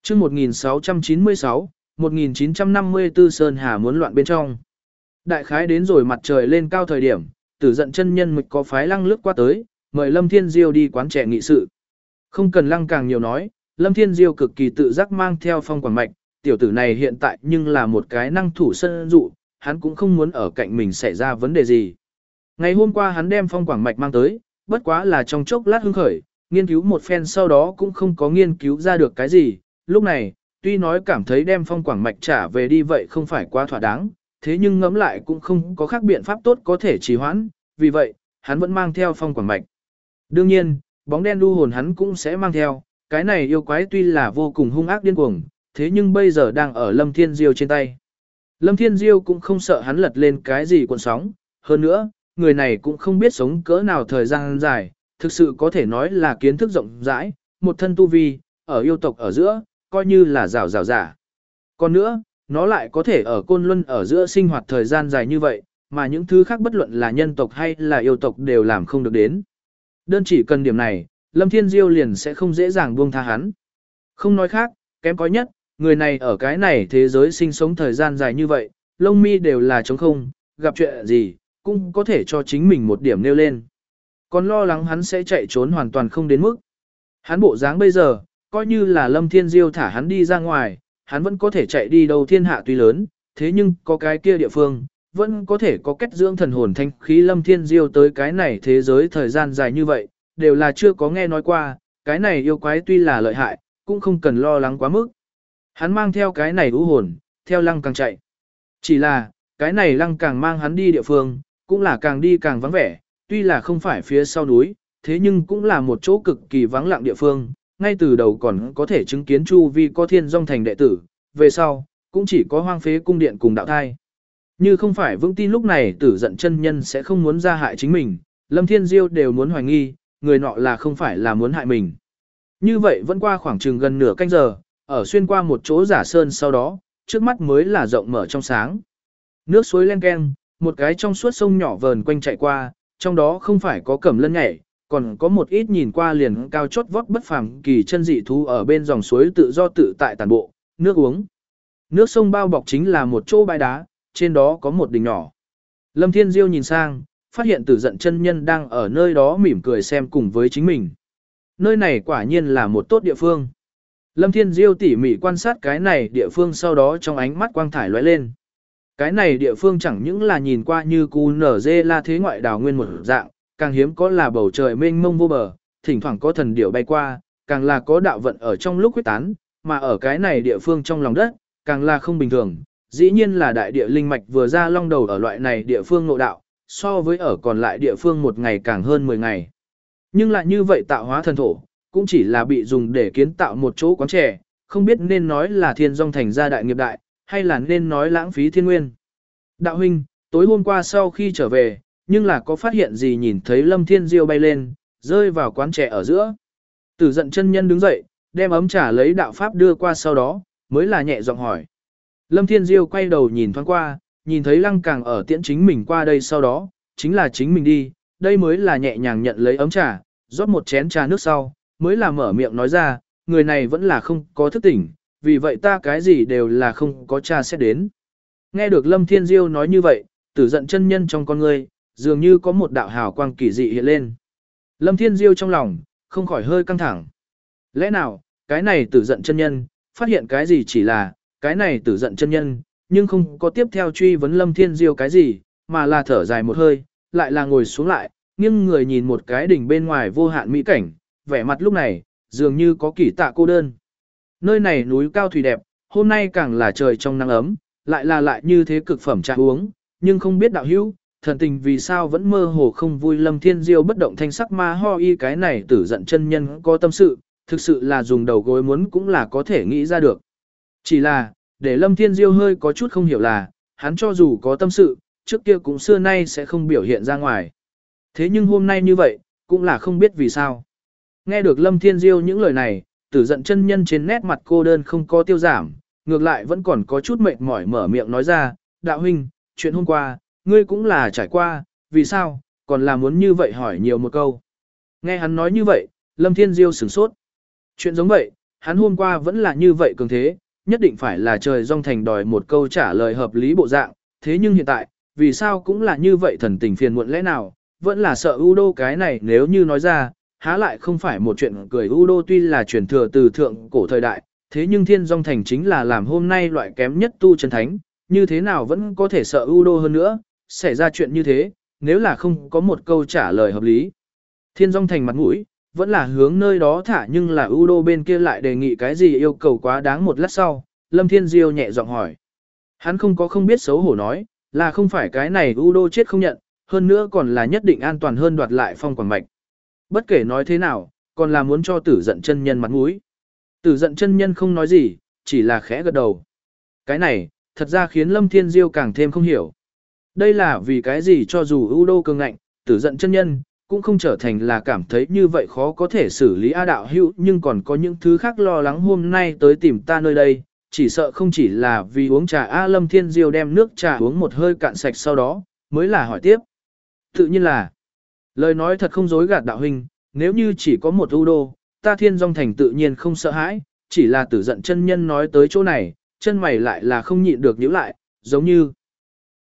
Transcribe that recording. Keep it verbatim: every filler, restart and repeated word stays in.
chương một nghìn sáu trăm chín mươi sáu, một nghìn chín trăm năm mươi tư Sơn Hà muốn loạn bên trong. Đại khái đến rồi mặt trời lên cao thời điểm, Tử Dận chân nhân mịch có phái Lăng lướt qua tới, mời Lâm Thiên Diêu đi quán trẻ nghị sự. Không cần Lăng càng nhiều nói, Lâm Thiên Diêu cực kỳ tự giác mang theo Phong Quảng Mạch, tiểu tử này hiện tại nhưng là một cái năng thủ sân dụ, hắn cũng không muốn ở cạnh mình xảy ra vấn đề gì. Ngày hôm qua hắn đem Phong Quảng Mạch mang tới, bất quá là trong chốc lát hưng khởi, nghiên cứu một phen sau đó cũng không có nghiên cứu ra được cái gì. Lúc này, tuy nói cảm thấy đem Phong Quảng Mạch trả về đi vậy không phải quá thỏa đáng, thế nhưng ngẫm lại cũng không có khác biện pháp tốt có thể trì hoãn, vì vậy, hắn vẫn mang theo Phong Quảng Mạch. Đương nhiên, bóng đen đu hồn hắn cũng sẽ mang theo, cái này yêu quái tuy là vô cùng hung ác điên cuồng, thế nhưng bây giờ đang ở Lâm Thiên Diêu trên tay. Lâm Thiên Diêu cũng không sợ hắn lật lên cái gì cuộn sóng, hơn nữa, người này cũng không biết sống cỡ nào thời gian dài, thực sự có thể nói là kiến thức rộng rãi, một thân tu vi, ở yêu tộc ở giữa, coi như là rào rào giả. Còn nữa, nó lại có thể ở Côn Luân ở giữa sinh hoạt thời gian dài như vậy, mà những thứ khác bất luận là nhân tộc hay là yêu tộc đều làm không được đến. Đơn chỉ cần điểm này, Lâm Thiên Diêu liền sẽ không dễ dàng buông tha hắn. Không nói khác, kém có nhất, người này ở cái này thế giới sinh sống thời gian dài như vậy, lông mi đều là trống không, gặp chuyện gì, cũng có thể cho chính mình một điểm nêu lên. Còn lo lắng hắn sẽ chạy trốn hoàn toàn không đến mức. Hắn bộ dáng bây giờ, coi như là Lâm Thiên Diêu thả hắn đi ra ngoài, hắn vẫn có thể chạy đi đâu thiên hạ tuy lớn, thế nhưng có cái kia địa phương, vẫn có thể có kết dưỡng thần hồn thanh khí. Lâm Thiên Diêu tới cái này thế giới thời gian dài như vậy, đều là chưa có nghe nói qua, cái này yêu quái tuy là lợi hại, cũng không cần lo lắng quá mức. Hắn mang theo cái này u hồn, theo Lăng càng chạy. Chỉ là, cái này Lăng càng mang hắn đi địa phương, cũng là càng đi càng vắng vẻ, tuy là không phải phía sau núi, thế nhưng cũng là một chỗ cực kỳ vắng lặng địa phương, ngay từ đầu còn có thể chứng kiến chu vi có thiên dòng thành đệ tử, về sau, cũng chỉ có hoang phế cung điện cùng đạo thai. Như không phải vững tin lúc này Tử Dận chân nhân sẽ không muốn ra hại chính mình, Lâm Thiên Diêu đều muốn hoài nghi, người nọ là không phải là muốn hại mình. Như vậy vẫn qua khoảng chừng gần nửa canh giờ, ở xuyên qua một chỗ giả sơn sau đó, trước mắt mới là rộng mở trong sáng. Nước suối len keng, một cái trong suốt sông nhỏ vờn quanh chạy qua, trong đó không phải có cẩm lân nhảy, còn có một ít nhìn qua liền cao chót vót bất phàm kỳ chân dị thú ở bên dòng suối tự do tự tại tản bộ, nước uống. Nước sông bao bọc chính là một chỗ bãi đá, trên đó có một đỉnh nhỏ. Lâm Thiên Diêu nhìn sang, phát hiện Tử Dận chân nhân đang ở nơi đó mỉm cười xem cùng với chính mình. Nơi này quả nhiên là một tốt địa phương. Lâm Thiên Diêu tỉ mỉ quan sát cái này địa phương, sau đó trong ánh mắt quang thải lóe lên. Cái này địa phương chẳng những là nhìn qua như cù nở dê la thế ngoại đảo nguyên một dạng, càng hiếm có là bầu trời mênh mông vô bờ, thỉnh thoảng có thần điểu bay qua, càng là có đạo vận ở trong lúc quyết tán, mà ở cái này địa phương trong lòng đất, càng là không bình thường. Dĩ nhiên là đại địa linh mạch vừa ra long đầu ở loại này địa phương ngộ đạo, so với ở còn lại địa phương một ngày càng hơn mười ngày. Nhưng lại như vậy tạo hóa thần thổ, cũng chỉ là bị dùng để kiến tạo một chỗ quán trẻ, không biết nên nói là thiên dòng thành gia đại nghiệp đại, hay là nên nói lãng phí thiên nguyên. Đạo huynh, tối hôm qua sau khi trở về, nhưng là có phát hiện gì? Nhìn thấy Lâm Thiên Diêu bay lên, rơi vào quán trẻ ở giữa. Tử Dận chân nhân đứng dậy, đem ấm trà lấy đạo pháp đưa qua, sau đó, mới là nhẹ giọng hỏi. Lâm Thiên Diêu quay đầu nhìn thoáng qua, nhìn thấy Lăng càng ở tiễn chính mình qua đây, sau đó, chính là chính mình đi, đây mới là nhẹ nhàng nhận lấy ấm trà, rót một chén trà nước sau, mới là mở miệng nói ra, người này vẫn là không có thức tỉnh, vì vậy ta cái gì đều là không có tra xét đến. Nghe được Lâm Thiên Diêu nói như vậy, Tử Dận chân nhân trong con ngươi, dường như có một đạo hào quang kỳ dị hiện lên. Lâm Thiên Diêu trong lòng, không khỏi hơi căng thẳng. Lẽ nào, cái này Tử Dận chân nhân, phát hiện cái gì? Chỉ là, cái này Tử Dận chân nhân, nhưng không có tiếp theo truy vấn Lâm Thiên Diêu cái gì, mà là thở dài một hơi, lại là ngồi xuống lại, nghiêng người nhìn một cái đỉnh bên ngoài vô hạn mỹ cảnh, vẻ mặt lúc này, dường như có kỳ tạ cô đơn. Nơi này núi cao thủy đẹp, hôm nay càng là trời trong nắng ấm, lại là lại như thế cực phẩm trà uống, nhưng không biết đạo hữu, thần tình vì sao vẫn mơ hồ không vui. Lâm Thiên Diêu bất động thanh sắc ma ho y, cái này Tử Dận chân nhân có tâm sự, thực sự là dùng đầu gối muốn cũng là có thể nghĩ ra được. Chỉ là, để Lâm Thiên Diêu hơi có chút không hiểu là, hắn cho dù có tâm sự, trước kia cũng xưa nay sẽ không biểu hiện ra ngoài. Thế nhưng hôm nay như vậy, cũng là không biết vì sao. Nghe được Lâm Thiên Diêu những lời này, Tử Dận chân nhân trên nét mặt cô đơn không có tiêu giảm, ngược lại vẫn còn có chút mệt mỏi, mở miệng nói ra, đạo huynh, chuyện hôm qua, ngươi cũng là trải qua, vì sao, còn là muốn như vậy hỏi nhiều một câu. Nghe hắn nói như vậy, Lâm Thiên Diêu sửng sốt. Chuyện giống vậy, hắn hôm qua vẫn là như vậy cường thế, nhất định phải là trời dòng thành đòi một câu trả lời hợp lý bộ dạng, thế nhưng hiện tại, vì sao cũng là như vậy thần tình phiền muộn lẽ nào, vẫn là sợ Udo cái này nếu như nói ra, há lại không phải một chuyện cười. Udo tuy là truyền thừa từ thượng cổ thời đại, thế nhưng thiên dòng thành chính là làm hôm nay loại kém nhất tu chân thánh, như thế nào vẫn có thể sợ Udo hơn nữa, xảy ra chuyện như thế, nếu là không có một câu trả lời hợp lý. Thiên dòng thành mặt mũi, vẫn là hướng nơi đó thả nhưng là Udo bên kia lại đề nghị cái gì yêu cầu quá đáng. Một lát sau, Lâm Thiên Diêu nhẹ giọng hỏi. Hắn không có không biết xấu hổ nói, là không phải cái này Udo chết không nhận, hơn nữa còn là nhất định an toàn hơn đoạt lại phong quảng mạch. Bất kể nói thế nào, còn là muốn cho tử giận chân nhân mặt mũi. Tử giận chân nhân không nói gì, chỉ là khẽ gật đầu. Cái này, thật ra khiến Lâm Thiên Diêu càng thêm không hiểu. Đây là vì cái gì cho dù Udo cường ngạnh, tử giận chân nhân, cũng không trở thành là cảm thấy như vậy khó có thể xử lý A đạo hữu, nhưng còn có những thứ khác lo lắng hôm nay tới tìm ta nơi đây, chỉ sợ không chỉ là vì uống trà. A Lâm Thiên Diêu đem nước trà uống một hơi cạn sạch sau đó, mới là hỏi tiếp. Tự nhiên là, lời nói thật không dối gạt đạo huynh, nếu như chỉ có một Udo, ta thiên dòng thành tự nhiên không sợ hãi, chỉ là tử giận chân nhân nói tới chỗ này, chân mày lại là không nhịn được nhíu lại, giống như